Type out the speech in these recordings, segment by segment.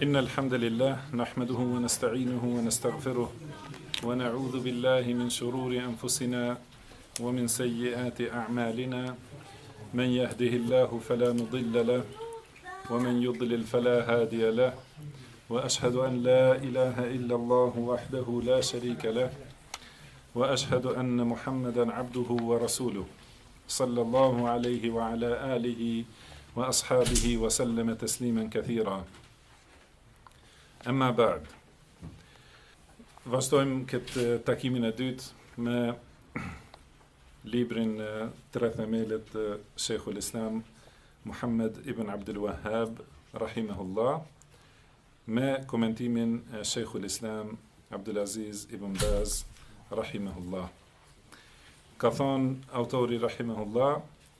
إن الحمد لله نحمده ونستعينه ونستغفره ونعوذ بالله من شرور أنفسنا ومن سيئات أعمالنا من يهده الله فلا مضل له ومن يضلل فلا هادي له وأشهد أن لا إله إلا الله وحده لا شريك له وأشهد أن محمدا عبده ورسوله صلى الله عليه وعلى آله وأصحابه وسلم تسليما كثيرا. Amma ba'd. Vazhdojmë këtë takimin e dytë me librin Tre themelet të Sheikhul Islam Muhammed ibn Abdul Wahhab rahimahullah me komentimin e Sheikhul Islam Abdul Aziz ibn Baz rahimahullah. Ka thonë autori rahimahullah,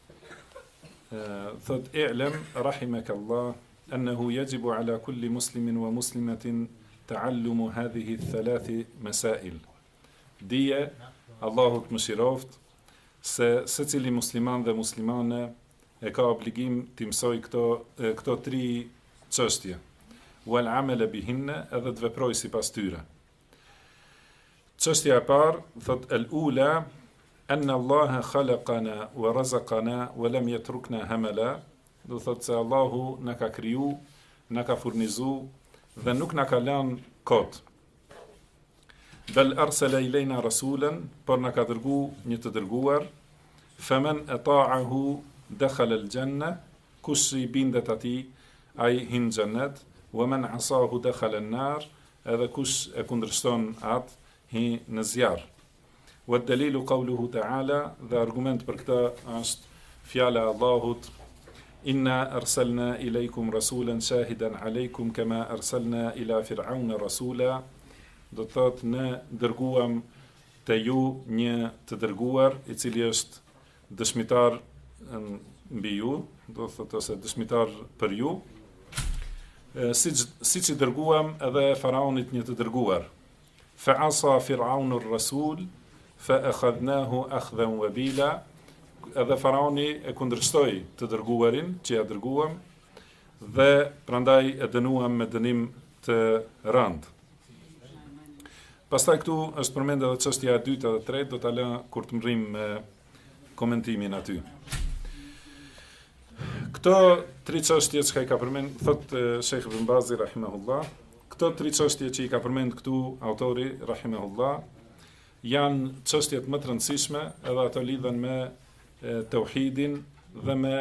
thot i'lam rahimakallah أنه يجب على كل مسلم ومسلمة تعلم هذه الثلاث مسائل. Dije, Allahut mëshiroft, se secili musliman dhe muslimane e ka obligim të mësoj këto tri çështje. Wal amala bihinna, edhe të veproj sipas tyre. Çështja e parë, thot al-ula, anna Allah khalaqana wa razaqana wa lam yatrukna hamala. Do thotë se Allahu na ka kriju, na ka furnizu dhe nuk na ka lënë kot. Bel arsala ilejna rasulan, por na ka dërgu një të dërguar, faman ata'ahu dakhala al-janna, kush i bindet atij ai hin xhennet, wa man asahu dakhala an-nar, edhe kush e kundërshton atë hi në zjarr. Wa dalilu qawluhu ta'ala, dhe argument për këtë është fjala e Allahut: Inna arsalna ilaikum rasulan shahidan alaikum kama arsalna ila fir'auna rasula. Do të thotë ne dërguam te ju një të dërguar i cili është dëshmitar mbi ju, do të thotë ose dëshmitar për ju, siç i dërguam edhe faraonit një të dërguar. Fa asa fir'aunu ar-rasul fa akhadnahu akhdan wabila. Edhe faraoni e kundërshtoi të dërguarin që ja dërguam dhe prandaj e dënuam me dënim të rëndë. Pastaj këtu është përmendur edhe çështja e dytë dhe e tretë, do ta lë kur të mrim me komentimin aty. Këto tri çështje që i ka përmend, thot Sheikh Ibn Bazi rahimahullah, këto tri çështje që i ka përmend këtu autori rahimahullah janë çështjet më të rëndësishme, edhe ato lidhen me tauhidin dhe me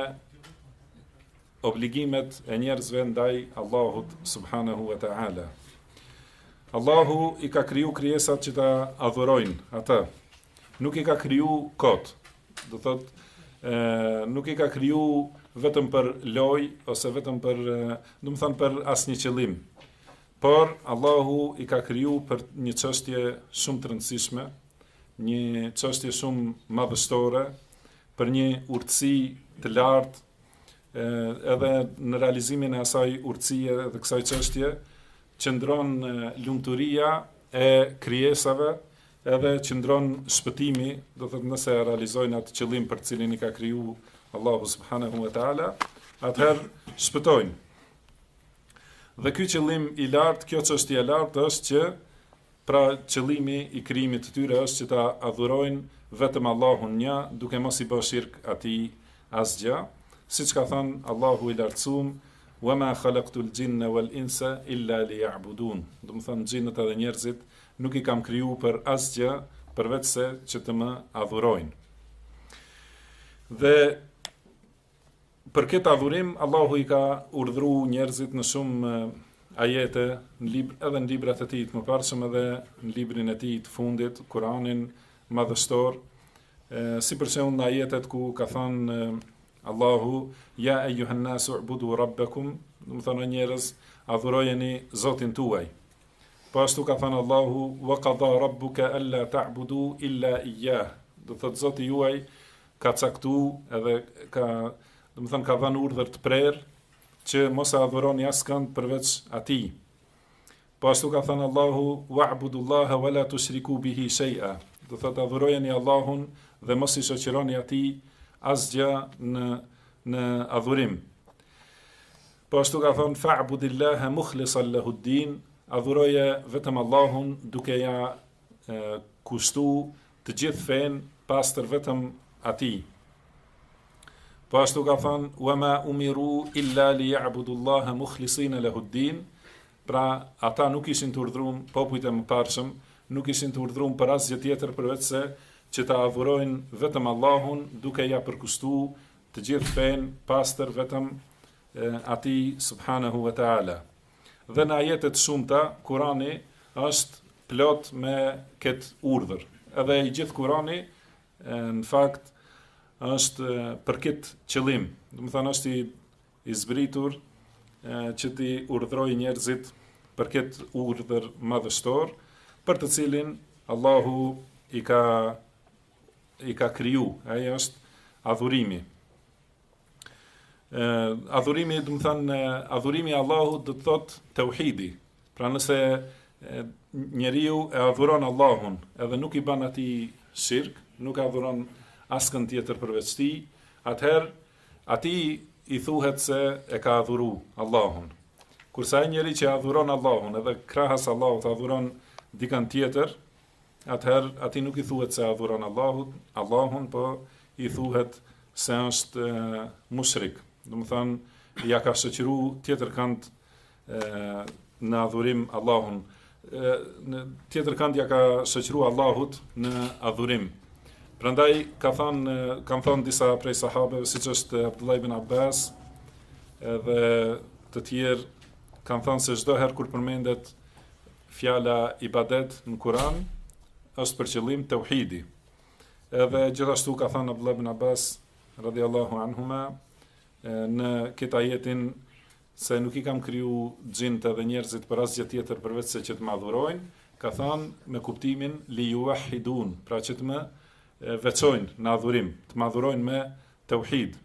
obligimet e njerëzve ndaj Allahut subhanahu wa ta'ala. Allahu i ka kriju krijesat që ta adhurojnë atë. Nuk i ka kriju kot. Do thot, nuk i ka kriju vetëm për lojë ose vetëm për, do të thënë për asnjë qëllim. Por Allahu i ka kriju për një çështje shumë të rëndësishme, një çështje shumë madhështore, për një urtësi të lartë, edhe në realizimin e asaj urtësie dhe kësaj çështje qëndron lumturia e krijesave, edhe qëndron shpëtimi, do thotë nëse realizojnë atë qëllim për cilin i ka kriju Allahu subhanahu wa taala, atëherë shpëtojnë. Dhe ky qëllim i lartë, kjo çështje e lartë është që pra qëllimi i krijimit të tyre është që ta adhurojnë vetëm Allahun një, duke mos i bërë shirk atij asgjë, siç ka thënë Allahu i lartësuar: "Wa ma khalaqtul jinna wal insa illa liya'budun." Do të thonë xhinët edhe njerëzit nuk i kam kriju për asgjë përveç se që të më adhurojnë. Dhe për këtë adhurim Allahu i ka urdhëruar njerëzit në shumë ajete, edhe në librat e tij të mëparshëm edhe në librin e tij të fundit, Kur'anin madhështor, si për shembull në ajetet ku ka thënë Allahu: "Ya ayyuhan nasu u'budu rabbakum", do të thonë njerëz, adhurojeni Zotin tuaj. Po ashtu ka thënë Allahu: "Wa qada rabbuka alla ta'budu illa iyyah", do thotë Zoti juaj ka caktuar edhe ka, do të thonë ka dhënë urdhër të prerë që mos e adhuroni askënd përveç atij. Po ashtu ka thënë Allahu: "Wa'budullaha wa la tushriku bihi shay'a", do thotë adhurojeni Allahun dhe mos i shoqëroni atij asgjë në adhurim. Po ashtu ka thonë fa'budillaha mukhlishan lahu ddin, adhuroje vetëm Allahun duke ja kushtu të gjithë fen pastër vetëm atij. Po ashtu ka thonë wama umiru illa liya'budullaha mukhlisina lahu ddin, pra ata nuk ishin të urdhëruar, popujt e mëparshëm nuk ishin të urdhëruar për asgjë tjetër përveç se që ta adhurojnë vetëm Allahun duke ja përkushtuar të gjithë fen pastër vetëm atij subhanahu wa ta'ala. Dhe në ajetet shumëta, Kurani është plot me këtë urdhër. Edhe i gjithë Kurani, në fakt, është për këtë qëllim. Do të thonë është i zbritur që ti urdhroj njerëzit për këtë urdhër madhështor, për të cilin Allahu i ka kriju. Ai është adhurimi. Adhurimi, do të thonë, adhurimi i Allahut do të thotë tauhidi. Pra nëse njeriu e adhuron Allahun, edhe nuk i bën atij shirk, nuk adhuron askën tjetër përveç tij, atëherë atij i thuhet se e ka adhuru Allahun. Kurse ai njeri që adhuron Allahun, edhe krahas Allahut adhuron dikën tjetër, atëherë atij nuk i thuhet se adhuron Allahun, po i thuhet se është mushrik. Do të thonë, ja ka shoqëru tjetër kant në adhurim Allahun. Në tjetër kant ja ka shoqëru Allahut në adhurim. Prandaj kanë thënë disa prej sahabeve, siç është Abdullah ibn Abbas, edhe të tjerë kanë thënë se çdo herë kur përmendet fjala ibadet në Kur'an, është për qëllim tauhidi. Edhe gjithashtu ka thënë Abdullah ibn Abbas radhiyallahu anhuma në këtë ajetin se nuk i kam kriju xhinët edhe njerëzit për asgjë tjetër përveç se që të më adhurojnë, ka thënë me kuptimin li yuwahhidun, pra që të më veçojnë në adhurim, të më adhurojnë me tauhid.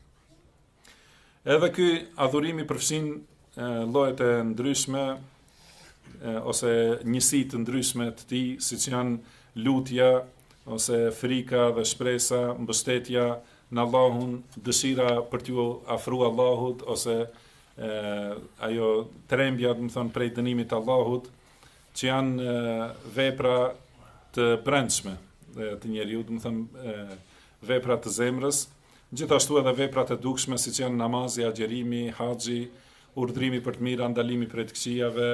Edhe ky adhurimi përfshin llojet e ndryshme ose njësi të ndryshme të tij, siç janë lutja ose frika dhe shpresa, mbështetja në Allahun, dëshira për t'ju afruar Allahut ose ajo trembja, do të thonë, prej dënimit të Allahut, që janë vepra të brendshme të njeriu, do të thonë vepra të zemrës, gjithashtu edhe vepra të dukshme siç janë namazi, agjerimi, haxhi, urdhrimi për të mira, ndalimi prej të këqijave,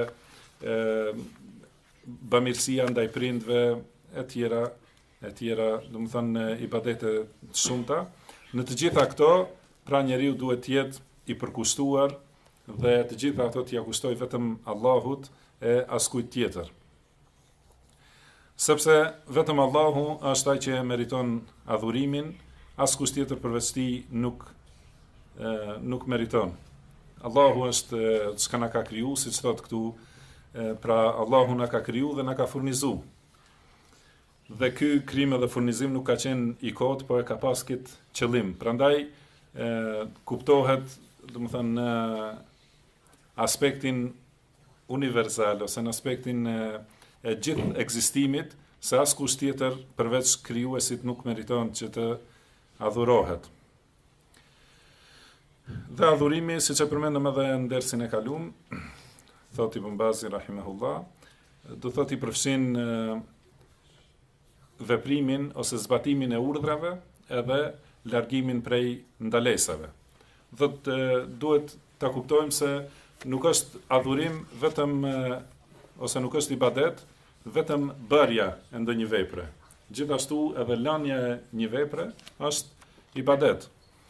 bamirësia ndaj prindve, e tjera, do të thonë ibadete të shumta. Në të gjitha këto, pra njeriu duhet të jetë i përkushtuar dhe të gjitha ato t'ia kushtoj vetëm Allahut e askujt tjetër. Sepse vetëm Allahu është ai që meriton adhurimin, askush tjetër përveç tij nuk meriton. Allahu është çka na ka kriju, siç thotë këtu, pra Allahu na ka kriju dhe na ka furnizuar. Dhe ky krim dhe furnizim nuk ka qenë i kot, por e ka pas këtë qëllim. Prandaj kuptohet, do të thënë, në aspektin universal ose në aspektin e gjithë ekzistimit, se askush tjetër përveç krijuesit nuk meriton që të adhurohet. Dhe adhurimi, siç e përmendëm edhe në dersin e kaluam, thotë Ibn Bazi rahimahullah, do thotë i përfshin veprimin ose zbatimin e urdhrave edhe largimin prej ndalesave. Duhet ta kuptojmë se nuk është adhurim vetëm ose nuk është ibadet vetëm bërja e ndonjë vepre. Gjithashtu edhe lënia e një vepre është ibadet.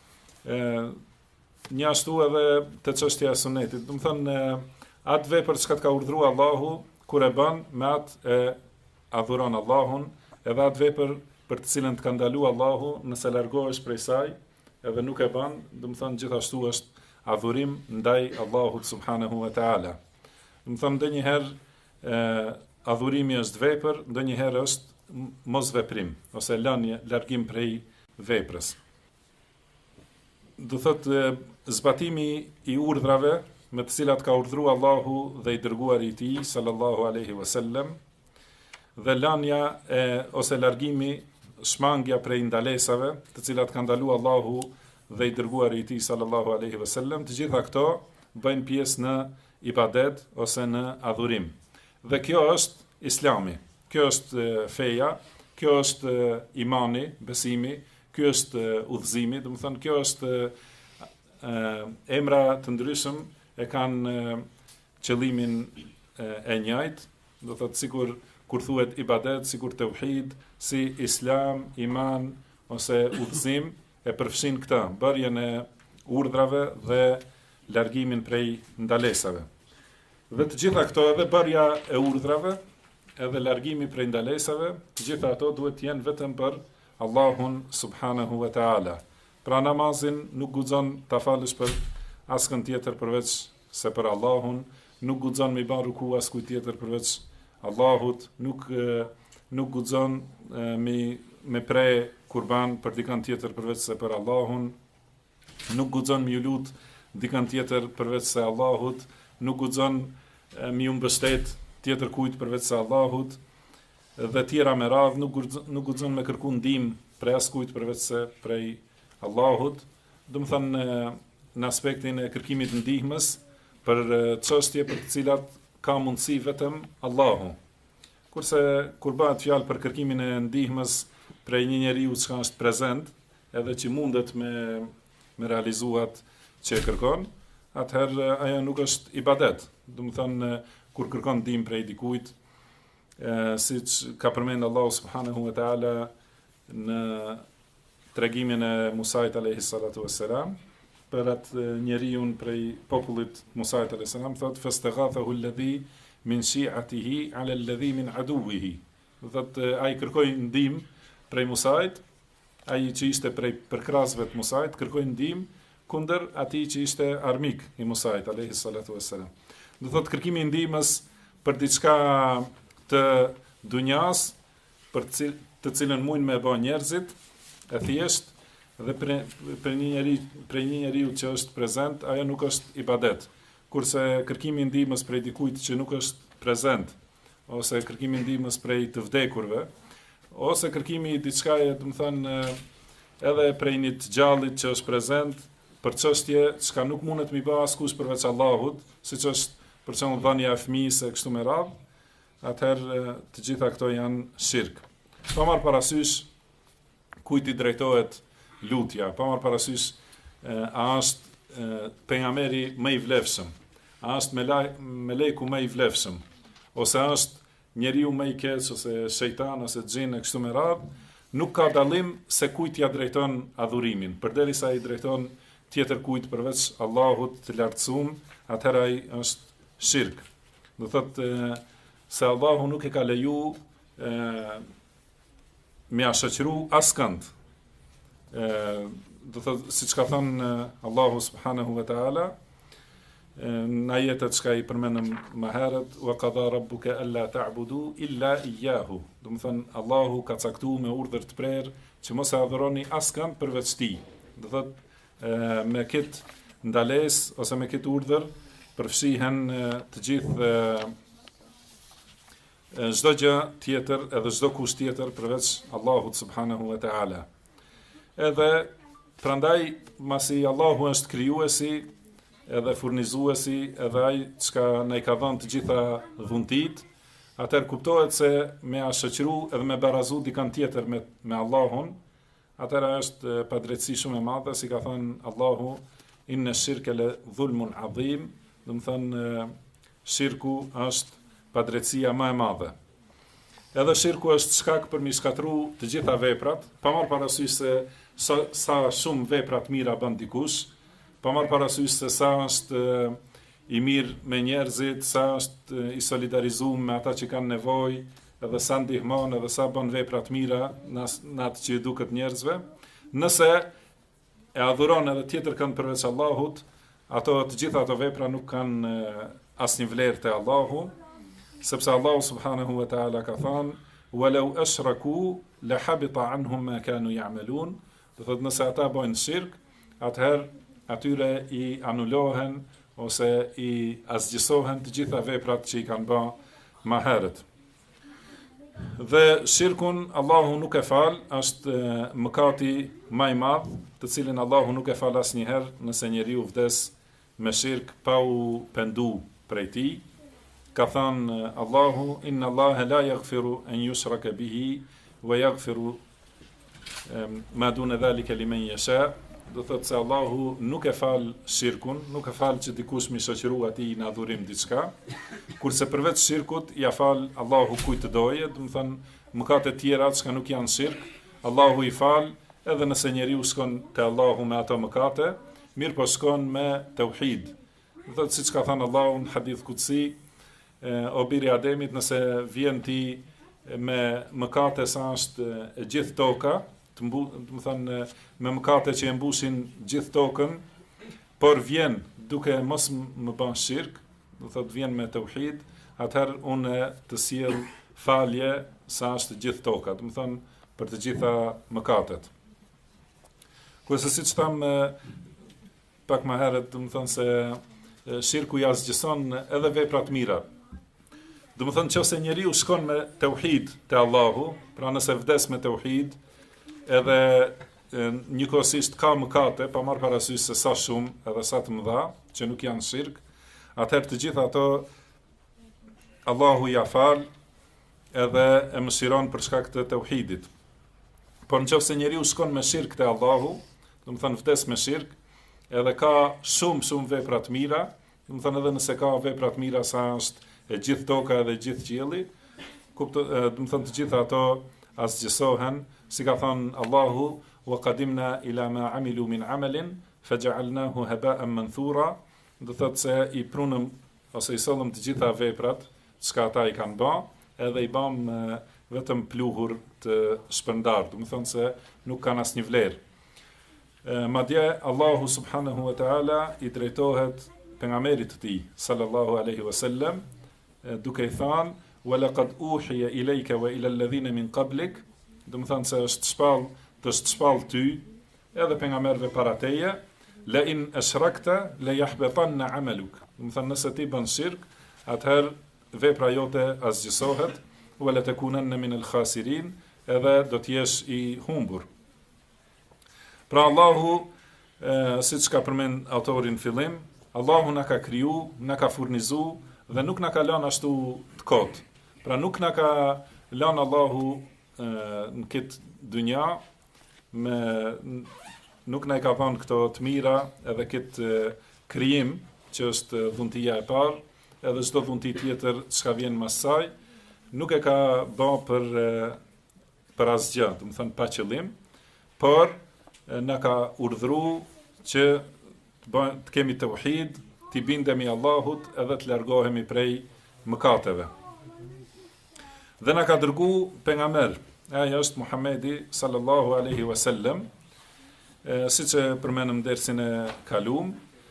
Njashtu edhe te çështja e sunetit. Do të thonë atë vepër që ka urdhëruar Allahu, kur e bën, me atë e adhuron Allahun, edhe atë vepër për të cilën të ka ndaluar Allahu, nëse largohesh prej saj, edhe nuk e bën, do të thonë gjithashtu është adhurim ndaj Allahut subhanahu wa ta'ala. Do të thonë ndonjëherë adhurimi është vepër, ndonjëherë është mos veprim ose largim prej veprës. Do thotë zbatimi i urdhrave me të cilat ka urdhëruar Allahu dhe i dërguari i tij sallallahu alaihi wasallam, dhe lënia ose largimi, shmangja prej ndalesave, të cilat ka ndaluar Allahu dhe i dërguari i tij sallallahu alaihi wasallam, të gjitha këto bëjnë pjesë në ibadet ose në adhurim. Dhe kjo është Islami, kjo është feja, kjo është imani, besimi, kjo është udhëzimi, do të thonë kjo është emra të ndryshëm e kanë qëllimin e njëjtë, do të thotë sikur kur thuhet ibadet, sikur tauhid, si islam, iman ose udhëzim e përfshin këtë, bërjen e urdhrave dhe largimin prej ndalesave. Dhe të gjitha këto, edhe bërja e urdhrave, edhe largimi prej ndalesave, të gjitha ato duhet të jenë vetëm për Allahun subhanahu wa ta'ala. Pra namazin nuk guxon ta falësh për askën tjetër përveç se për Allahun, nuk guxon me bën ruku askujt tjetër përveç Allahut, nuk guxon me pre kurban për dikën tjetër përveç se për Allahun, nuk guxon me lut dikën tjetër përveç se Allahut, nuk guxon me mbështet tjetër kujt përveç se Allahut, dhe tjera me radhë, nuk guxon me kërku ndihmë prej askujt përveç se prej Allahut. Do të thënë në aspektin e kërkimit ndihmës për çështje për të cilat ka mundësi vetëm Allahu. Kurse kur bëhet fjalë për kërkimin e ndihmës prej një njeriu që është prezent, edhe që mundet me realizuat që e kërkon, atëherë ajo nuk është ibadet. Do të thënë kur kërkon ndihmë prej dikujt, siç ka përmendur Allahu subhanahu wa taala në tregimin e Musait alayhi salatu wassalam, për atë njeriu prej popullit Musait alayhi salam, thotë fastaghathahu alladhi min shi'atihi ala alladhi min aduwihi. Thotë ai kërkoi ndihmë prej Musait, ai që ishte prej përkrasëve të Musait kërkoi ndihmë kundër atij që ishte armik i Musait alayhi salatu wassalam. Do thotë kërkimi i ndihmës për diçka të dunjas, për të cilën mundin me bë njerëzit, e thjesht, dhe për një njeriu që është prezent, ajo nuk është ibadet. Kurse kërkimi i ndihmës prej dikujt që nuk është prezent, ose kërkimi i ndihmës prej të vdekurve, ose kërkimi i diçkaje, do të thënë, edhe prej një të gjallit që është prezent, për çështje që nuk mundet mi bë askush përveç Allahut, siç është për shembull dhënia e fëmijës e kështu me radhë, atëherë të gjitha këto janë shirk. Pa marrë parasysh kujt i drejtohet lutja, pa marrë parasysh a është pejgamberi më i vlefshëm, a është melejku më i vlefshëm, ose a është njeriu më i keq, ose shejtan ose xhin e kështu me radhë, nuk ka dallim se kujt ja drejton adhurimin, përderisa i drejton tjetër kujt përveç Allahut të lartësuar, atëherë ai është shirk. Do thotë se Allahu nuk e ka leju me ashoqëru askënd. Do thotë siç ka thënë Allahu subhanahu wa taala në ajetet që i përmendëm më herët, wa qada rabbuka alla ta'budu illa iyyahu. Do të thonë Allahu ka caktuar me urdhër të prerë që mos e adhuroni askënd përveç tij. Do thotë me këtë ndalesë ose me këtë urdhër përfshihen të gjithë çdo gjë tjetër edhe çdo kusht tjetër përveç Allahut subhanahu wa taala. Edhe prandaj masi Allahu është krijuesi edhe furnizuesi, edhe ai çka na i ka dhënë të gjitha dhuntit, atëherë kuptohet se me ashoqëru edhe me barazu dikant tjetër me Allahun, atëherë është padrejtësi shumë e madhe, si ka thënë Allahu inna shirka la dhulmun adhim, do të thënë shirku është padrejtësia më e madhe. Edhe shirku është shkak për mi shkatru të gjitha veprat, pa marrë parasysh se sa shumë veprat mira bën dikush, pa marrë parasysh se sa është i mirë me njerëzit, sa është i solidarizuar me ata që kanë nevojë, edhe sa ndihmon, edhe sa bën veprat mira në atë që i duket njerëzve. Nëse e adhuron edhe tjetër kënd përveç Allahut, të gjitha ato vepra nuk kanë asnjë vlerë te Allahu, sepse Allahu subhanahu wa taala ka thënë walau ashraku la habita anhum ma kanu ya'malun. Do thotë nëse ata bëjnë shirk, atëherë atyre i anulohen ose i asgjësohen të gjitha veprat që i kanë bërë më herët. Dhe shirkun Allahu nuk e fal, është mëkati më i madh, të cilin Allahu nuk e fal asnjëherë nëse njeriu vdes me shirk pa u pendu prej tij. Ka thënë Allahu, inna Allahe la yaghfiru an yushraka bihi wa yaghfiru ma dune dhalike limen yasha. Do thotë se Allahu nuk e fal shirkun, nuk e fal që dikush mi shoqëru atij në adhurim diçka, kurse përveç shirkut ja fal Allahu kujt të doje, do të thënë mëkatet tjera që nuk janë shirk, Allahu i fal, edhe nëse njeriu shkon te Allahu me ato mëkate, mirë po shkon me tauhid. Do thotë siç ka thënë Allahu në hadith kutsi, o biri Ademit, nëse vjen ti me mëkate sa është e gjithë toka, do të thënë me mëkate që e mbushin gjithë tokën, por vjen duke mos më bën shirk, do thotë vjen me tauhid, atëherë unë të sjell falje sa është gjithë toka, do të thënë për të gjitha mëkatet. Kurse siç tham pak më herët, do të thënë se shirku ja zgjëson edhe veprat mira. Do të thënë nëse njeriu shkon me tauhid te Allahu, pra nëse vdes me tauhid, edhe njëkohësisht ka mëkate, pa marrë parasysh se sa shumë edhe sa të mëdha, që nuk janë shirk, atëherë të gjitha ato Allahu ja fal edhe e mëshiron për shkak të tauhidit. Por nëse njeriu shkon me shirk te Allahu, do të thënë vdes me shirk, edhe ka shumë vepra të mira, do të thënë edhe nëse ka vepra të mira sa është e gjithë toka edhe gjithë qielli, do të thënë të gjitha ato asgjësohen, si ka thënë Allahu, wa qadimna ila ma amilu min amalin faj'alnahu haba'an manthura, do thotë se i prunëm ose i sollëm të gjitha veprat çka ata i kanë bë, edhe i bëm vetëm pluhur të shpërndar, do të thonë se nuk kanë asnjë vlerë. Madje Allahu subhanahu wa ta'ala i drejtohet pejgamberit të tij sallallahu alaihi wasallam duke i thënë wa laqad uhiya ilayka wa ila alladhina min qablik, do të thonë se të shpall ty edhe pejgamberëve para teje, la in ashrakta la yahbatanna amaluk. Do të thonë nëse ti bën shirk, atëherë vepra jote asgjësohet, wala takunanna min al-khasirin, edhe do të jesh i humbur. Pra Allahu, siç ka përmend autori në fillim, Allahu na ka kriju, na ka furnizu dhe nuk na ka lënë ashtu të kot. Pra nuk na ka lënë Allahu në këtë dynja nuk na i ka dhënë këto të mira edhe këtë krijim që është dhuntia e parë, edhe çdo dhunti tjetër çka vjen pas saj, nuk e ka bërë për asgjë, do të thënë pa qëllim, por na ka urdhëruar që të kemi tauhid, të bindemi Allahut edhe të largohemi prej mëkateve. Dhe na ka dërguar pejgamber, ai është Muhamedi sallallahu alaihi wasallam, siç e përmendëm dersin e kaluam.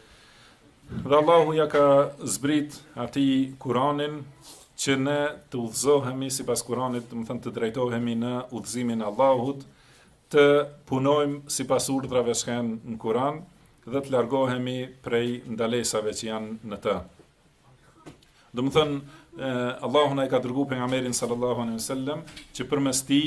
Dhe Allahu ja ka zbrit atij Kur'anin që ne të udhëzohemi sipas Kur'anit, do të thënë të drejtohemi në udhëzimin e Allahut, të punojmë sipas urdhrave që janë në Kur'an dhe të largohemi prej ndalesave që janë në të. Do të thënë Allahu na ka dërguar pejgamberin sallallahu alaihi wasallam që përmes tij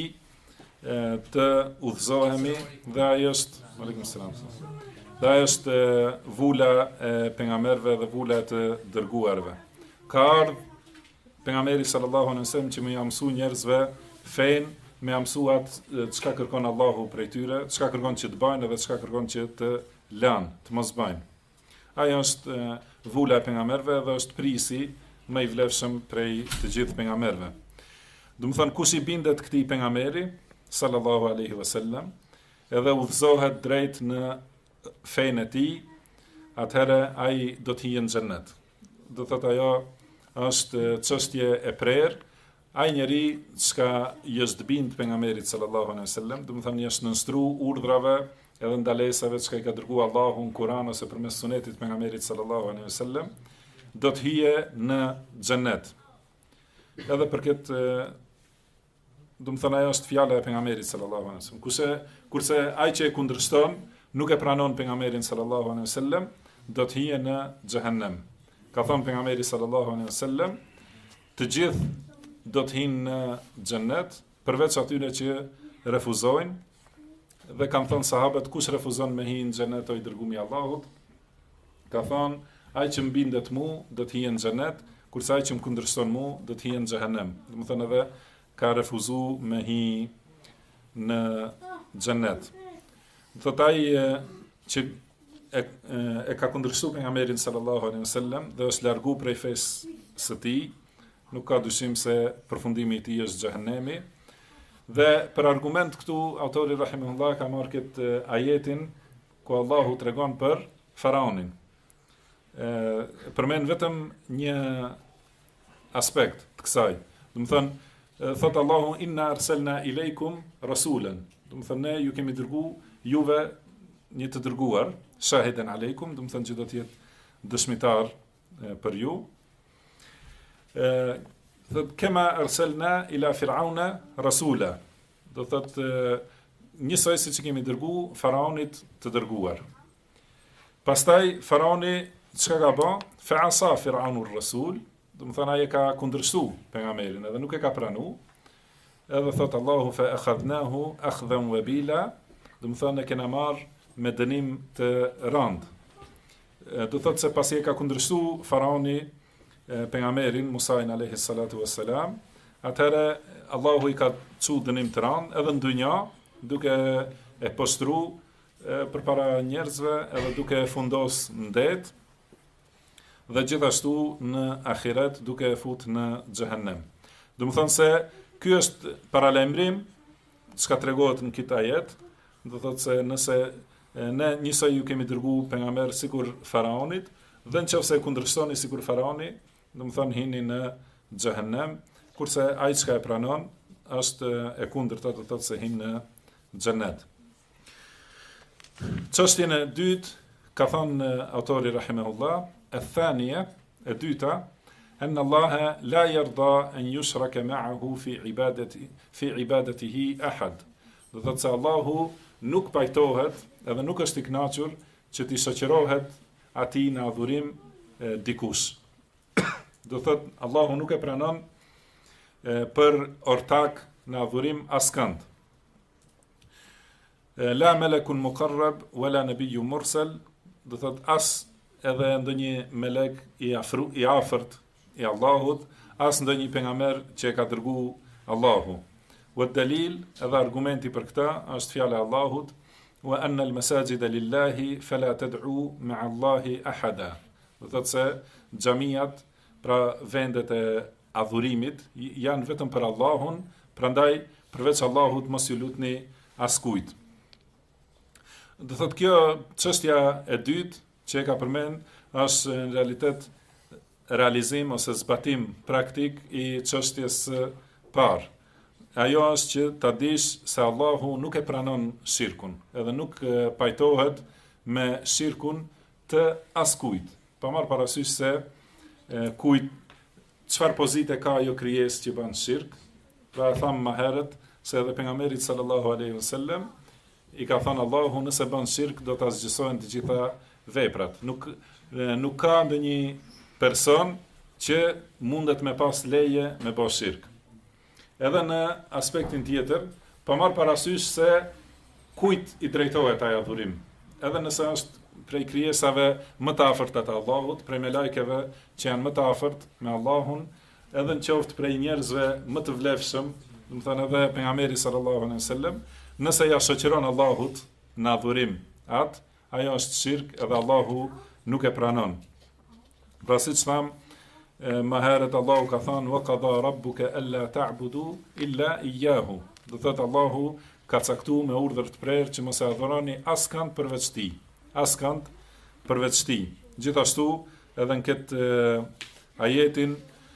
të udhëzohemi dhe ai është aleikum selam. Dhe ai është vula e pejgamberëve dhe vula e të dërguarve. Ka ardhur pejgamberi sallallahu alaihi wasallam që më ia mësua njerëzve fen, më ia mësua çka kërkon Allahu prej tyre, çka kërkon që të bëjnë dhe çka kërkon që të lanë, të mos bëjnë. Ai është vula e pejgamberëve dhe është prisi më i vlefshëm prej të gjithë pejgamberëve. Do të thënë kush i bindet këtij pejgamberi sallallahu alaihi wasallam, edhe udhëzohet drejt në fenë e tij, atëherë ai do të hyjë në xhennet. Do thotë ajo është çështje e prerë. Ai njeri çka i është bind pejgamberit sallallahu alaihi wasallam, do të thënë është nënstruar urdhrave edhe ndalesave që i ka dërguar Allahu në Kur'an ose përmes sunetit pejgamberit sallallahu alaihi wasallam, do të hyjë në xhennet. Edhe për këtë do të thënë ajo është fjala e pejgamberit sallallahu alaihi wasallam. Kurse ai që e kundërshton, nuk e pranon pejgamberin sallallahu alaihi wasallam, do të hyjë në xhehenem. Ka thënë pejgamberi sallallahu alaihi wasallam, të gjithë do të hyjnë në xhennet, përveç atyre që refuzojnë. Dhe kanë thënë sahabët, kush refuzon me hyjë në xhennet o i dërguari i Allahut? Ka thënë ai që mbindet mu do të hijë në xhenet, kurse ai që më kundërshton mu do të hijë në xhehenem. Do të thënë edhe ka refuzuar me hi në xhenet. Do të ai që e ka kundërshtuar pejgamberin sallallahu alaihi wasallam dhe është largu prej fesë së tij, nuk ka dyshim se përfundimi i tij është xhehenemi. Dhe për argument këtu autori rahimahullah ka marrë këtë ajetin ku Allahu tregon për faraonin. Përmend vetëm një aspekt të kësaj. Do të thënë, thot Allahu inna arsalna ileikum rasulan. Do të thënë ne ju kemi dërguar juve një të dërguar, shahiden aleikum, do të thënë që do të jetë dëshmitar për ju. Thot kema arsalna ila firauna rasula. Do thot njësoj si që kemi dërguar faraonit të dërguar. Pastaj faraoni çka ka bë? Fa'asa firaunur rasul. Do të thënë ai ka kundërshtu pejgamberin, edhe nuk e ka pranu. Edhe thot Allahu fa akhadnahu akhdhan wabila, do të thënë kena marr me dënim të rënd. Do thot se pasi e ka kundërshtu faraoni pejgamberin Musa alayhi salatu wassalam, atëherë Allahu i ka çu dënim të rënd edhe në dynja, duke e poshtru përpara njerëzve, edhe duke e fundos në det, dhe gjithashtu në ahiret duke e fut në xhehenem. Do të thonë se ky është paralajmërim çka tregohet në këtë ajet, do thotë se nëse ne njësoj ju kemi dërguar pejgamber sikur faraonit, dhe nëse e kundërshtoni sikur faraoni, do të thonë hini në xhehenem, kurse ai çka e pranon është e kundërta, do thotë se hin në xhenet. Çështjen e dytë ka thënë autori rahimahullah, الثانية الدوتا أن الله لا يرضى أن يشرك معه في عبادته أحد. Do thotë se Allahu nuk pajtohet edhe nuk është i kënaqur që t'i shoqërohet atij në adhurim dikush. Do thotë Allahu nuk e pranon për ortak në adhurim askënd. La melekun muqarrab wala nabiyyun mursal. Do thotë as edhe ndonjë melek i afërt i Allahut, as ndonjë pejgamber që e ka dërguar Allahu. Wa dalil, edhe argumenti për këtë është fjala e Allahut, wa anna al-masajida lillahi fala tad'u ma'a Allahi ahada. Do thotë se xhamiat, pra vendet e adhurimit, janë vetëm për Allahun, prandaj përveç Allahut mos ju lutni askujt. Do thotë kjo çështja e dytë që e ka përmend është në realitet realizim ose zbatim praktik i çështjes së parë. Ajo është që ta dish se Allahu nuk e pranon shirkun, edhe nuk pajtohet me shirkun të askujt. Pa marrë parasysh se kujt çfarë pozite ka ajo krijesë që bën shirk. Pra tham më herët se edhe pejgamberi sallallahu alaihi wasallam i ka thënë Allahu nëse bën shirk do ta zgjësojnë të gjitha veprat. Nuk ka ndonjë person që mundet me pas leje me bë shirk. Edhe në aspektin tjetër, pa marrë parasysh se kujt i drejtohet ai adhurim. Edhe nëse është prej krijesave më të afërta të Allahut, prej me lajkeve që janë më të afërt me Allahun, edhe në qoftë prej njerëzve më të vlefshëm, do të thënë edhe pejgamberi sallallahu alaihi wasallam, nëse ja shoqëron Allahut në adhurim atë, ajo është shirk edhe Allahu nuk e pranon. Pra siç tham, më herët Allahu ka thënë wa qada rabbuka alla ta'budu illa iyyahu. Do thotë Allahu ka caktuar me urdhër të prerë që mos e adhuroni askënd përveç tij. Askënd përveç tij. Gjithashtu edhe në këtë ajetin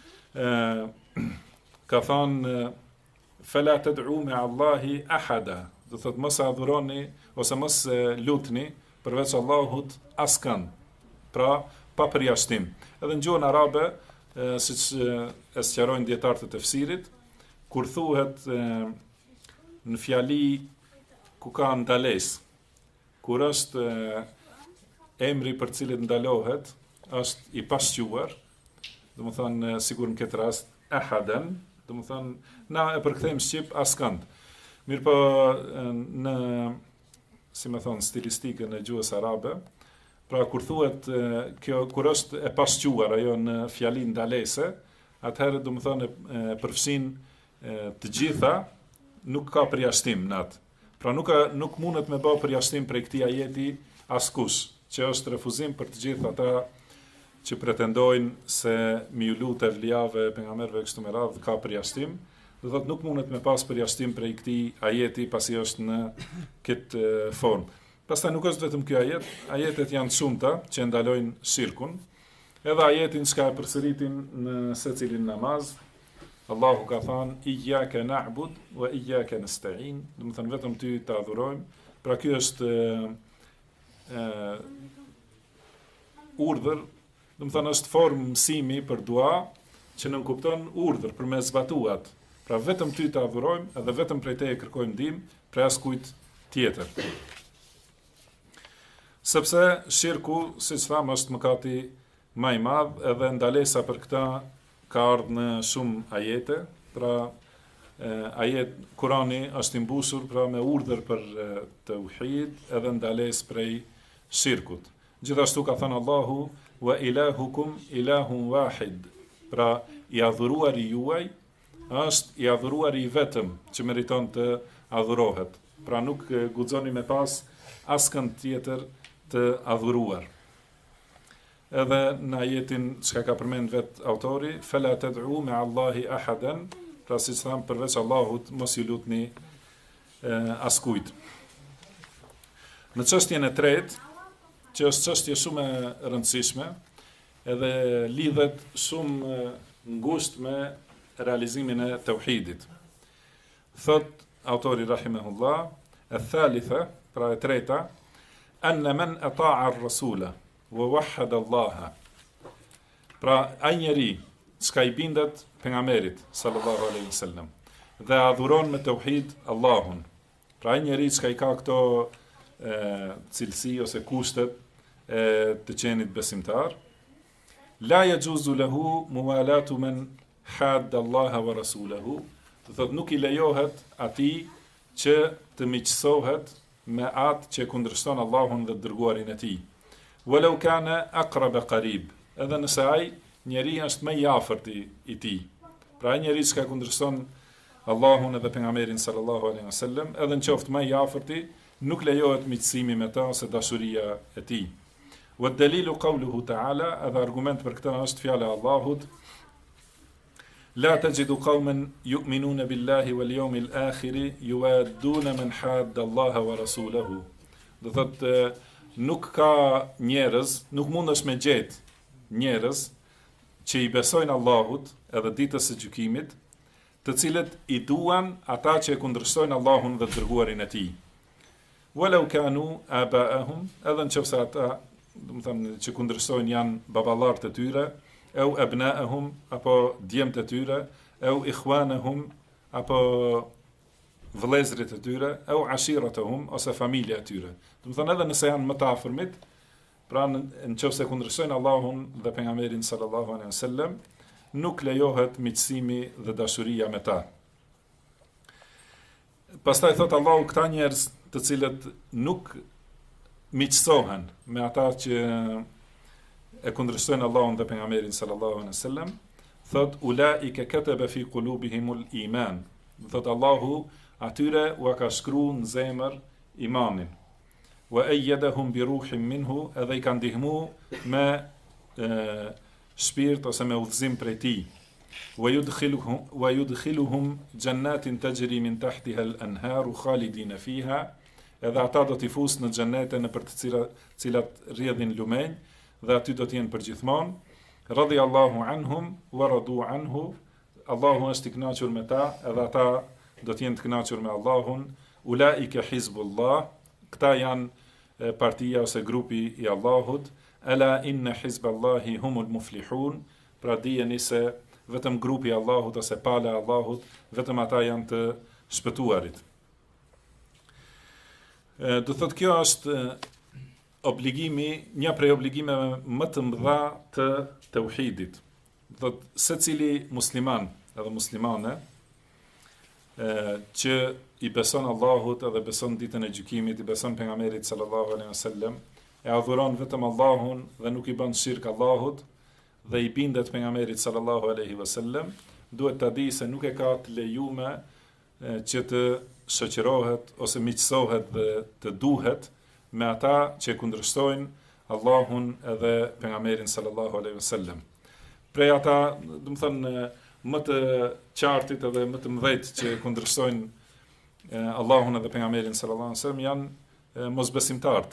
ka thënë fala tad'u ma'a Allahi ahada. Do thotë mos e adhuroni ose mos lutni përveç Allahut askënd. Pra, pa përjashtim. Edhe në gjuhën arabe, siç e sqarojnë dietarët e tefsirit, kur thuhet në fjali ku ka ndalesë, kur është emri për cilët ndalohet, është i pasquar, do të thonë sigur në këtë rast ahadan, do të thonë na e përkthejmë shqip askënd. Mirë po në si më thonë, stilistikën e gjuhës arabe, Pra kur thuhet kjo kur është e pasquar ajo në fjalin ndalese, atëherë do të thonë përfshin të gjitha, nuk ka përjashtim në atë. Pra nuk mundet me bë përjashtim prej këtij ajeti askush, që është refuzim për të gjithë ata që pretendojnë se mi u lut evlijave, pejgamberëve kështu me radhë ka përjashtim. Do thotë nuk mundet me pas përjashtim prej këtij ajeti pasi është në këtë formë. Pastaj nuk është vetëm ky ajet, ajetet janë të shumta që ndalojnë shirkun. Edhe ajetin që ka përsëritin në secilin namaz, Allahu ka thënë iyyaka na'bud wa iyyaka nasta'in, do të thënë vetëm ty të adhurojmë. Pra ky është urdhër, do të thënë është formë mësimi për dua që nënkupton urdhër për me zbatuat. Pra vetëm ty të adhurojmë edhe vetëm prej teje kërkojmë ndihmë, prej askujt tjetër. Sepse shirku, siç thamë, është mëkati më i madh, edhe ndalesa për këtë ka ardhur në shumë ajete. Pra ajet Kurani është i mbushur pra me urdhër për tauhid edhe ndalesë prej shirkut. Gjithashtu ka thënë Allahu wa ilahukum ilahun wahid. Pra i adhuruari juaj është i adhuruari i vetëm që meriton të adhurohet. Pra nuk guxoni me pas askënd tjetër të adhuruar. Edhe në ajetin që ka përmend vet autori, fala tad'u me Allahi ahadan, pra si që thamë përveç Allahut mos i lutni askujt. Në çështjen e tretë, që është çështje shumë e rëndësishme, edhe lidhet shumë ngushtë me realizimin e tauhidit. Thot autori rahimahullah, e-thalitha, pra e treta, anna man ata'a ar-rasula wa wahhada Allaha. Pra ai njeri çka i bindet pejgamberit sallallahu alaihi wasallam dhe adhuron me tauhid Allahun. Pra ai njeri çka i ka këto cilësi ose kushtet të qenit besimtar, la yajuzu lahu muwalatu man hadda Allaha wa rasulahu. Do thot nuk i lejohet atij që të miqësohet me atë që kundërshton Allahun dhe dërguarin e tij. Walau kana aqrab qarib, edhe nëse ai njeri është më i afërt i tij. Pra ai njeri që kundërshton Allahun edhe pejgamberin sallallahu alaihi wasallam, edhe nëse më i afërti, nuk lejohet miqësimi me ta ose dashuria e tij. Wa dalilu qawluhu ta'ala, edhe argument për këtë është fjala e Allahut, la tajidu qauman yu'minuna billahi wal yawmil akhir yuwadduna man hadda Allaha wa rasulahu. Do thotë nuk ka njerëz, nuk mundesh me gjet njerëz që i besojnë Allahut edhe ditës së gjykimit, të cilët i duan ata që e kundërshtojnë Allahun dhe dërguarin e tij. Walau kanu aba'ahum, edhe nëse ata, do të thënë që kundërshtojnë janë baballarët e tyre, au abna'ahum apo djemt e tyre, au ikhwanahum apo vëllezërit e tyre, au ashiratahum ose familja e tyre. Do të thonë edhe nëse janë më të afërmit, pra nëse kundërshtojnë Allahun dhe pejgamberin sallallahu alaihi wasallam, nuk lejohet miqësimi dhe dashuria me ta. Pastaj thot Allahu këta njerëz të cilët nuk miqësohen me ata që e kundërshtojnë Allahun dhe pejgamberin sallallahu alaihi wasallam, thot ulaika kataba fi qulubihimul iman. Thot Allahu atyre u ka shkruar në zemër imanin. Wa ayyadahum bi ruhin minhu, edhe i ka ndihmu me shpirt ose me udhëzim prej tij. Wa yudkhiluhum jannatin tajri min tahtiha al-anhar khalidina fiha, edhe ata do t'i fusë në xhenete në për të cilat rrjedhin lumenj, dhe aty do t'jenë përgjithmonë. Radiyallahu anhum wa radu anhu, Allahu është i kënaqur me ta, edhe ata do t'jenë të kënaqur me Allahun. Ulaika hizbullah, këta janë partia ose grupi i Allahut. Ala inna hizballahi humul muflihun, pra dijeni se vetëm grupi i Allahut ose pala e Allahut, vetëm ata janë të shpëtuarit. Do thotë kjo është obligimi, një prej obligimeve më të mëdha të tauhidit. Do thotë secili musliman edhe muslimane që i beson Allahut edhe beson ditën e gjykimit, i beson pejgamberit sallallahu alaihi wasallam, e adhuron vetëm Allahun dhe nuk i bën shirk Allahut dhe i bindet pejgamberit sallallahu alaihi wasallam, duhet ta di se nuk e ka të lejuar që të shoqërohet ose miqësohet dhe të duhet me ata që kundërshtojnë Allahun edhe pejgamberin sallallahu alaihi wasallam. Prej ata, do të thënë, më të qartit edhe më të mëdhtë që kundërshtojnë Allahun edhe pejgamberin sallallahu alaihi wasallam janë mosbesimtarët.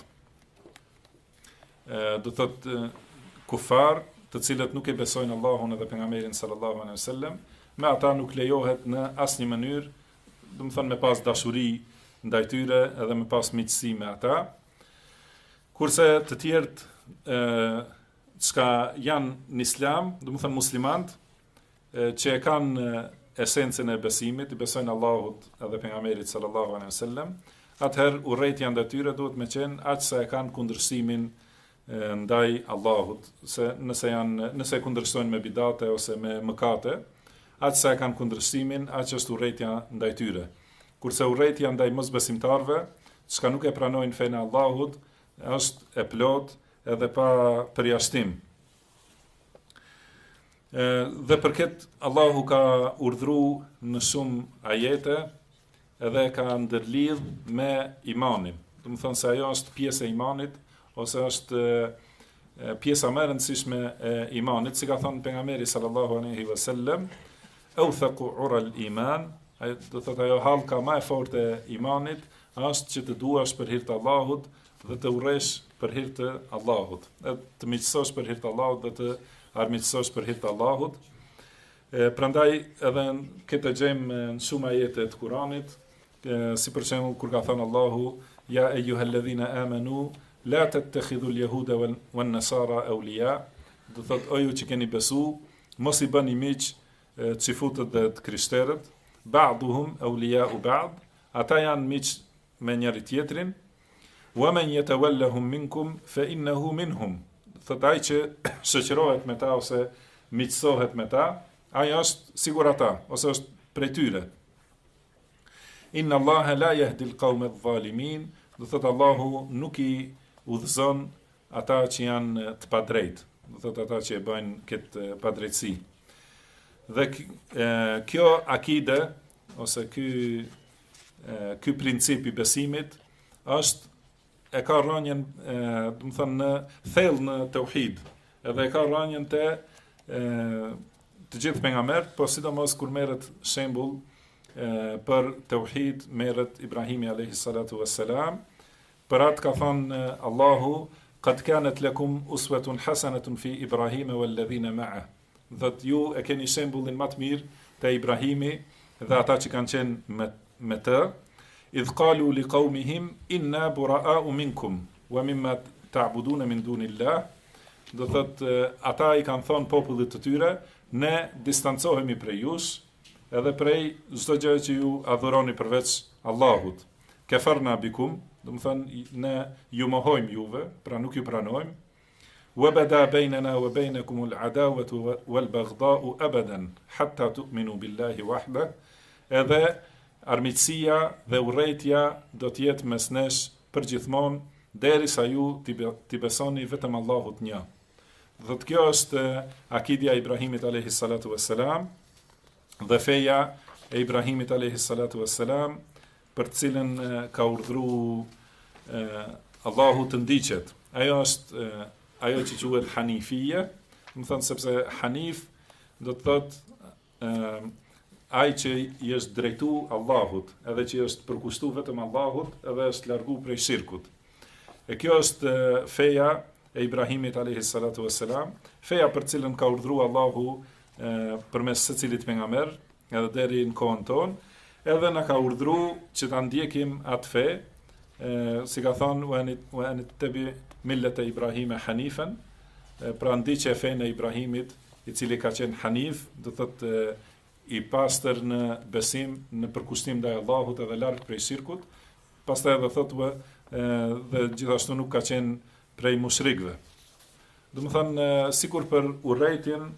Do thotë kufar, të cilët nuk e besojnë Allahun edhe pejgamberin sallallahu alaihi wasallam, me ata nuk lejohet në asnjë mënyrë, do të thënë me pas dashuri ndaj tyre edhe me pas miqësi me ata. Kurse të tjerët çka janë në Islam, do të thënë muslimanët, që e kanë esencën e besimit, i besojnë Allahut edhe pejgamberit sallallahu alaihi wasallam, atëherë urrejtja ndaj tyre duhet me qenë aq sa e kanë kundërshtimin ndaj Allahut, se nëse kundërshtojnë me bidate ose me mëkate, aq sa e kanë kundërshtimin, aq është urrejtja ndaj tyre. Kurse urrejtja ndaj mosbesimtarëve, çka nuk e pranojnë fenë e Allahut, është e plot edhe pa përjashtim. Dhe për këtë Allahu ka urdhru në shumë ajete edhe ka ndërlidh me imanin. Do të thonë se ajo është pjesë e imanit ose është pjesa më e rëndësishme e imanit, si ka thënë pejgamberi sallallahu alaihi wasallam, awthaqu ura al-iman, do thotë ajo hallka më e fortë e imanit është që të duash për hir të Allahut dhe të urresh për hir të Allahut, të miqësosh për hir të Allahut dhe të armiqësosh për hir të Allahut. Prandaj edhe këtë gjejmë në shumë ajete të Kuranit, si për shembull kur ka thënë Allahu, ja eyyuhalladhina amanu la tattakhidhu al-yahuda wan-nasara awliya, do thotë o ju që keni besu, mos i bëni miq çifutët dhe të krishterët, ba'duhum awliya'u ba'd, ata janë miq me njëri tjetrin, wa man yatawallahum minkum fa innahu minhum. Thotë ai që shoqërohet me ta ose miqësohet me ta, ai është sigur ata ose është prej tyre. Inna Allaha la yahdi al-qawma adh-dhalimin, do thotë Allahu nuk i udhëzon ata që janë të padrejtë, do thotë ata që e bëjnë këtë padrejtësi. Dhe kjo akide ose ky princip i besimit është e ka rënien, do të thënë në thellë në tauhid, edhe e ka rënien te të gjithë pejgamberët, po sidomos kur merret shembull për tauhid merret Ibrahimi alayhi salatu wassalam, për atë ka thënë Allahu, qad kanat lakum uswatun hasanatun fi Ibrahima walladhina ma'a. Dhe ju e keni shembullin më të mirë te Ibrahimi dhe ata që kanë qenë me të, idh qalu liqaumihim inna bura'a'u minkum wa mimma ta'buduna min dunillah. Do thotë ata i kanë thonë popullit të tyre, ne distancohemi prej jush edhe prej çdo gjë që ju adhuroni përveç Allahut. Kafarna bikum, do të thonë ne ju mohojmë juve, pra nuk ju pranojmë. Wa bada bainana wa bainakum al-adawatu wal-baghdha'u abadan hatta tu'minu billahi wahda. Edhe armiqësia dhe urrejtja do të jetë mes nesh përgjithmonë derisa ju t'i besoni vetëm Allahut një. Dhe kjo është akidja e Ibrahimit alayhi salatu wassalam dhe feja e Ibrahimit alayhi salatu wassalam, për të cilën ka urdhëruar Allahu të ndiqet. Ajo është ajo që quhet hanifia, do të thonë sepse hanif do të thotë ai që i është drejtu Allahut, edhe që i është përkushtu vetëm Allahut, edhe është largu prej shirkut. E kjo është feja e Ibrahimit alayhi salatu wassalam, feja për cilën ka urdhëruar Allahu përmes secilit pejgamber, edhe deri në kohën tonë, edhe na ka urdhëruar që ta ndjekim atë fe, si ka thonë wa an tabi millata Ibrahima hanifan, pra ndiqe fenë e Ibrahimit, i cili ka qenë hanif, do thotë i pastër në besim, në përkushtim ndaj Allahut edhe larg prej shirkut, pastaj edhe thotë dhe gjithashtu nuk ka qenë prej mushrikëve. Do të thonë sikur për urrejtjen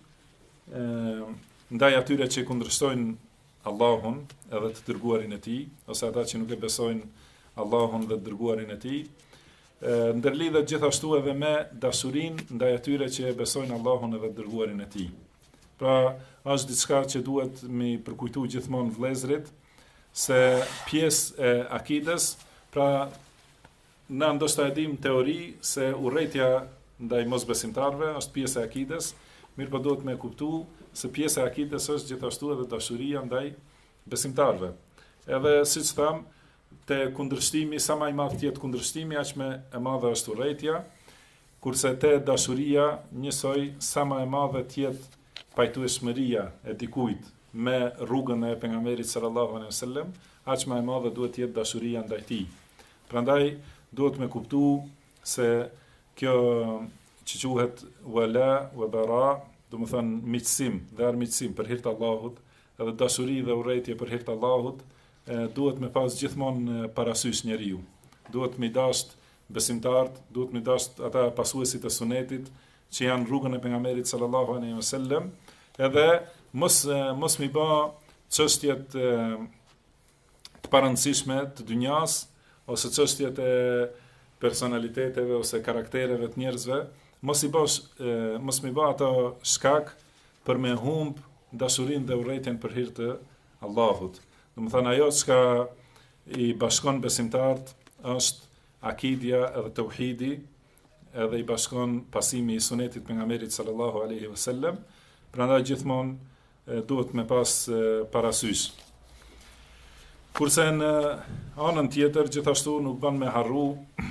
ndaj atyre që kundërshtojnë Allahun edhe të dërguarin e tij, ose ata që nuk e besojnë Allahun dhe të dërguarin e tij, ndërlidhet gjithashtu edhe me dashurinë ndaj atyre që besojnë Allahun edhe dërguarin e tij. Pra, është diçka që duhet mi përkujtu gjithmonë vëllezërit se pjesë e akides, pra na ndoshta e dim teori se urrejtja ndaj mosbesimtarëve është pjesë e akides, mirë po duhet me kuptu se pjesë e akides është gjithashtu edhe dashuria ndaj besimtarëve. Edhe siç tham, te kundërshtimi, sa më i madh tjetë kundërshtimi, aq më e madhe është urrejtja, kurse te dashuria njësoj sa më e madhe tjetë pajtueshmëria e dikujt me rrugën e pejgamberit sallallahu alaihi wasallam, aq më e madhe duhet të jetë dashuria ndaj tij. Prandaj duhet me kuptu se kjo që quhet wala wa bara, do të thonë miqësim dhe armiqësim për hir të Allahut, edhe dashuri dhe urrejtje për hir të Allahut, duhet me pas gjithmonë parasysh njeriu. Duhet me dasht besimtarët, duhet me dasht ata pasuesit e sunetit që janë rrugën e pejgamberit sallallahu alaihi wasallam, edhe mos mi bë çështjet të parëndësishme të dynjas ose çështjet e personaliteteve ose karaktereve të njerëzve, mos mi bë ato shkak për me humb dashurinë dhe urrejtjen për hir të Allahut. Do të thënë ajo çka i bashkon besimtarët është akidja edhe tauhidi, edhe i bashkon pasimi i sunetit pejgamberit sallallahu alaihi wasallam. Prandaj gjithmonë duhet me pas parasysh. Kurse në anën tjetër gjithashtu nuk bën me harru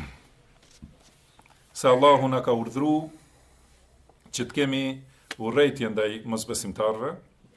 se Allahu na ka urdhëruar që të kemi urrejtje ndaj mosbesimtarëve.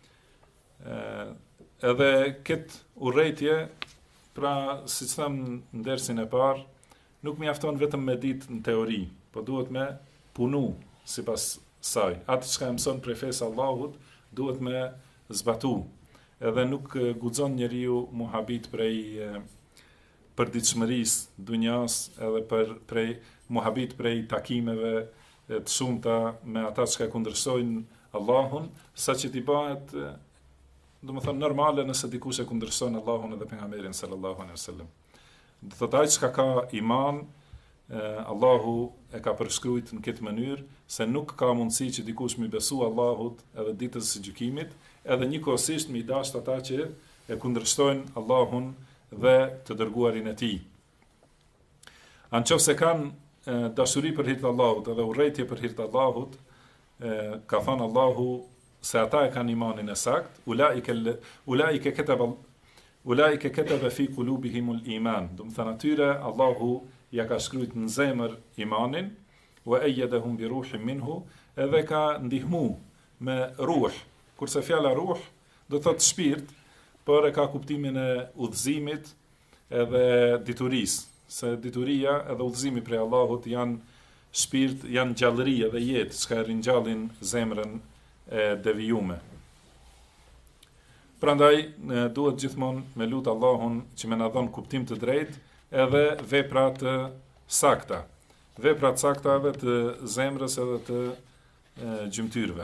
Edhe këtë urrejtje, pra si që thamë në dersin e parë, nuk mjafton vetëm me ditë në teori, po duhet me punu sipas saj. Atë çka mëson prej fesë Allahut, duhet me zbatu. Edhe nuk guxon njeriu muhabit prej përditshmërisë dunjas, edhe prej muhabit prej takimeve të shumta me ata që kundërsojnë Allahun, saqë t'i bëhet do më thënë normale nëse dikush e kundërshton Allahun edhe pejgamberin sallallahu alaihi wasallam. Do thotë ai çka ka iman, Allahu e ka përshkruajt në këtë mënyrë se nuk ka mundësi që dikush mi besu Allahut edhe ditës së gjykimit, edhe njëkohësisht mi dasht ata që e kundërshtojnë Allahun dhe të dërguarin e tij. Anëse kanë dashuri për hir të Allahut edhe urrejtje për hir të Allahut, ka thënë Allahu se ata e kanë imanin e sakt, ulaike ketebe fi kulubihimul iman. Do të thënë atyre Allahu ja ka shkruajt në zemër imanin, wa ayyadahum bi ruhin minhu, edhe ka ndihmu me ruh. Kurse fjala ruh do të thotë shpirt, por e ka kuptimin e udhëzimit edhe diturisë, se dituria edhe udhëzimi prej Allahut janë shpirt, janë gjallëri edhe jetë, çka ringjallin zemrën e devijume. Prandaj duhet gjithmonë me lut Allahun që më na dhon kuptim të drejtë edhe vepra të sakta. Vepra të sakta edhe të zemrës edhe të gjymtyrëve.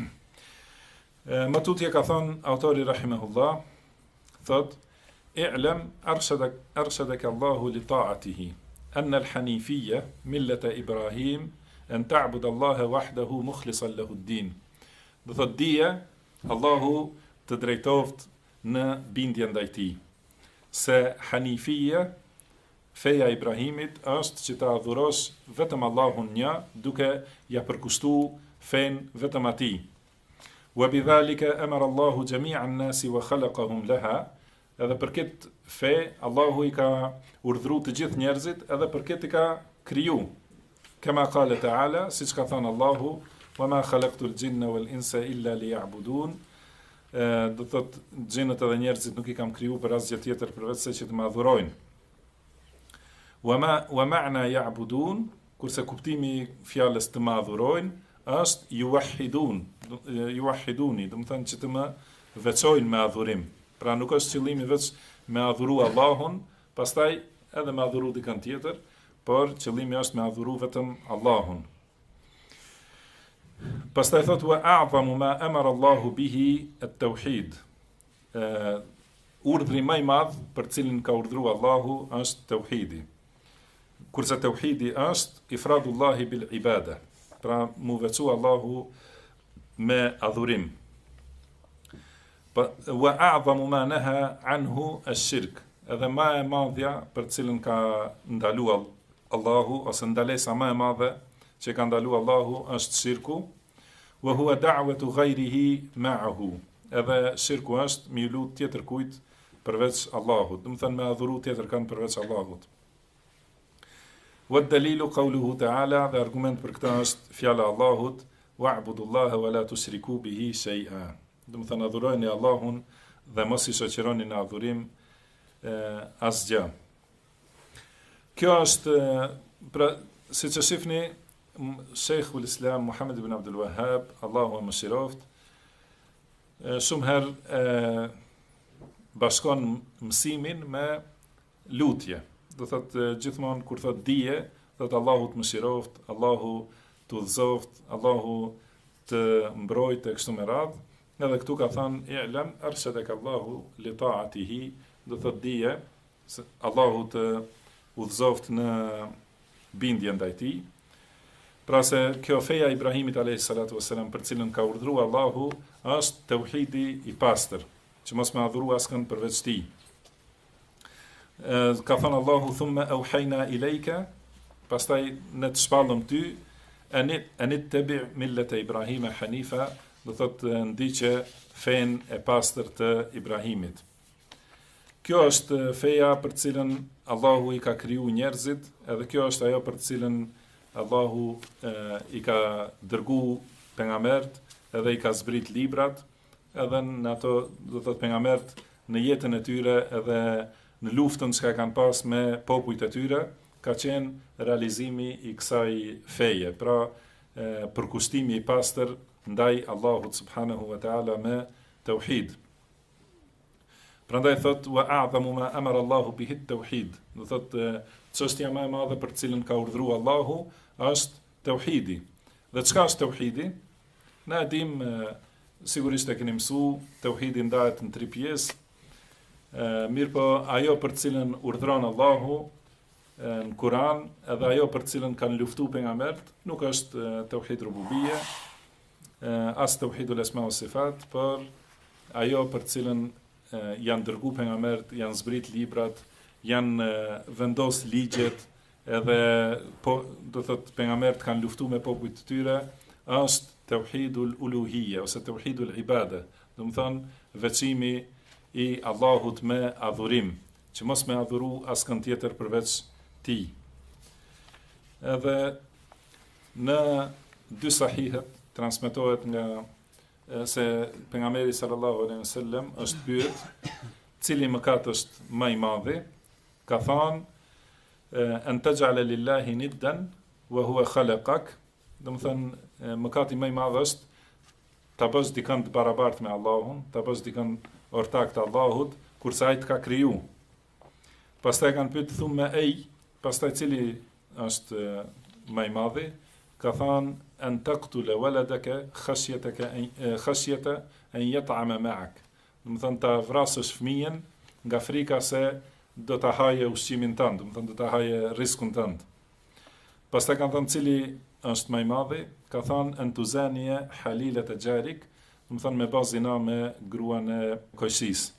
Më tutje ka thënë autori rahimahullah, thot: "I'lam arshadaka Allahu li ta'atihi, anna al-hanifiyya millata Ibrahim an ta'bud Allaha wahdahu mukhlishan lahu ad-din." Do thot dije, Allahu të drejtoft në bindje ndaj tij. Se hanifia, feja e Ibrahimit, është që ta adhurosh vetëm Allahun një, duke ja përkushtuar fen vetëm atij. Wa bidhalika amara Allahu jami'a an-nasi wa khalaqahum laha. Edhe për këtë fe Allahu i ka urdhëruar të gjithë njerëzit, edhe për këtë i ka kriju. Kama qala ta'ala, siç ka thënë Allahu: "Wa ma khalaqtul jinna wal insa illa liya'budun." Do thot xhinët edhe njerëzit nuk i kam kriju për asgjë tjetër përveç se që të më adhurojnë. Wa ma'na ya'budun, kurse kuptimi i fjalës të më adhurojnë është yuwahhiduni, do të thënë që të më veçojnë me adhurim. Pra nuk është qëllimi veç me adhuru Allahun, pastaj edhe me adhuru dikën tjetër, por qëllimi është me adhuru vetëm Allahun. Pastaj thot: "Wa a'zamu ma amara Allahu bihi at-tauhid." Urdhri më i madh për cilin ka urdhëruar Allahu është tauhidi. Kurse tauhidi është ifradullahi bil ibada, pra mu veçu Allahu me adhurim. Wa a'dhamu ma naha anhu ash-shirk, edhe ma e madhja për cilën ka ndalu Allahu, ose ndalesa ma e madhe që ka ndalu Allahu është shirku, wa huwa da'watu ghayrihi ma'ahu, edhe shirku është mi lut tjetër kujt përveç Allahut, do të thënë me adhuru tjetër kanë përveç Allahut. Wa dalilu qawluhu ta'ala, dhe argument për këtë është fjala e Allahut, wa'budullaha wa la tushriku bihi shay'a. Do të thënë adhurojeni Allahun dhe mos i shoqëroni në adhurim asgjë. Kjo është, pra, siç e shihni, Sheikhul Islam Muhammad ibn Abdul Wahhab, Allahu e mëshiroft, shumë herë bashkon mësimin me lutje. Do thotë gjithmonë kur thot dije, thot Allahu të mëshiroft, Allahu të udhëzoft, Allahu të mbrojtë e kështu me radhë. Edhe këtu ka thënë i'lam arshadaka Allahu li ta'atihi, do thot dije se Allahu të udhëzoft në bindje ndaj tij. Pra se kjo feja Ibrahimit alayhis salatu wassalam për cilën ka urdhëruar Allahu është tauhidi i pastër, që mos me adhuru askën përveç tij. Ka thënë Allahu thumma auhayna ilayka, pastaj ne të shpallëm ty anit tabi' millata Ibrahima hanifa, do thotë ndiqe fen e pastër të Ibrahimit. Kjo është feja për cilën Allahu i ka kriju njerëzit, edhe kjo është ajo për cilën Allahu i ka dërgu pejgambert, edhe i ka zbrit librat, edhe në ato, do thotë pejgambert, në jetën e tyre edhe në luftën që kanë pas me popujt e tyre, ka qenë realizimi i kësaj feje, pra përkushtimi i pastër ndaj Allahut subhanahu wa ta'ala me tauhid. Prandaj thot wa a'zamu ma amara Allahu bihi at-tauhid. Do thot çështja më e madhe për cilën ka urdhëruar Allahu është tauhidi. Dhe çka është tauhidi? Ne e dim, sigurisht e keni mësuar, tauhidi ndahet në 3 pjesë. Mirë po ajo për cilën urdhëron Allahu në Kur'an, edhe ajo për cilën kanë luftu pejgambert, nuk është tauhid rububie, as tauhidul asma wa sifat, por ajo për cilën janë dërgu pejgambert, janë zbrit librat, janë vendos ligjet, edhe po do thot pejgambert kanë luftu me popujt të tyre, është tauhidul uluhiyya ose tauhidul ibada, do të thonë veçimi i Allahut me adhurim, që mos me adhuru askën tjetër përveç tij. Edhe në 2 sahihet transmetohet nga se pejgamberi sallallahu alaihi wasallam është pyet cili mëkat është më i madhi, ka thënë an taj'ala lillahi niddan wa huwa khalaqak, do të thënë mëkati më i madh është ta bësh dikën të barabartë me Allahun, ta bësh dikën ortak të Allahut, kurse ai të ka kriju. Pastaj kanë pyetur thumë ej, pastaj cili është më i madhi, ka thënë an taqtula waladaka khashyata an yat'ama ma'ak. Do të thënë ta vrasësh fëmijën nga frika se do ta haje ushqimin tënd, do të thënë do ta haje riskun tënd. Pastaj kanë thënë cili është më i madhi, ka thënë an tuzaniya halilat jarik, do të thënë me bazina me gruan e koqësisë.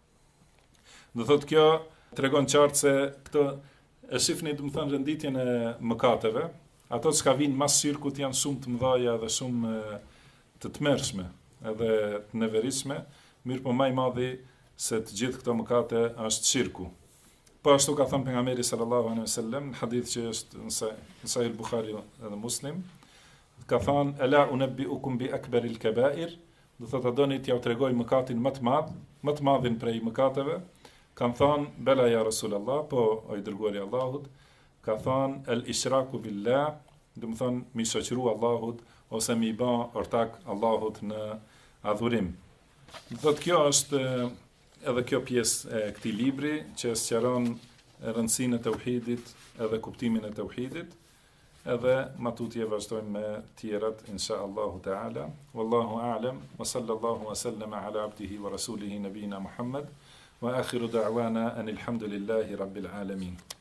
Do thotë kjo tregon qartë se këtë e shifni, do të thënë renditjen e mëkateve. Ato që ka vinë mas shirkut janë shumë të mëdhaja dhe shumë të tmerrshme edhe të neveritshme, mirë po më i madhi se të gjithë këto mëkate është shirku. Po ashtu ka thënë pejgamberi sallallahu alaihi wasallam në hadith që është në Sahih Buhari dhe Muslim, ka thënë ela unabbiukum bi akbaril kaba'ir, do thotë a doni t'ja tregoj mëkatin më të madhin prej mëkateve. Kanë thënë bela ja Rasulullah, po o i dërguari i Allahut, ka thënë el ishraku billah, do të thonë mi shoqëru Allahut ose mi bë ortak Allahut në adhurim. Do thotë kjo është edhe kjo pjesë e këtij libri që sqaron rëndësinë e tauhidit edhe kuptimin e tauhidit. Edhe matutje vazhdojmë me tjerat insha Allahu Teala. Wallahu a'lam wa sallallahu wa sallama ala abdihi wa rasulihi nabina Muhammad wa akhiru da'wana anil hamdulillahi rabbil alamin.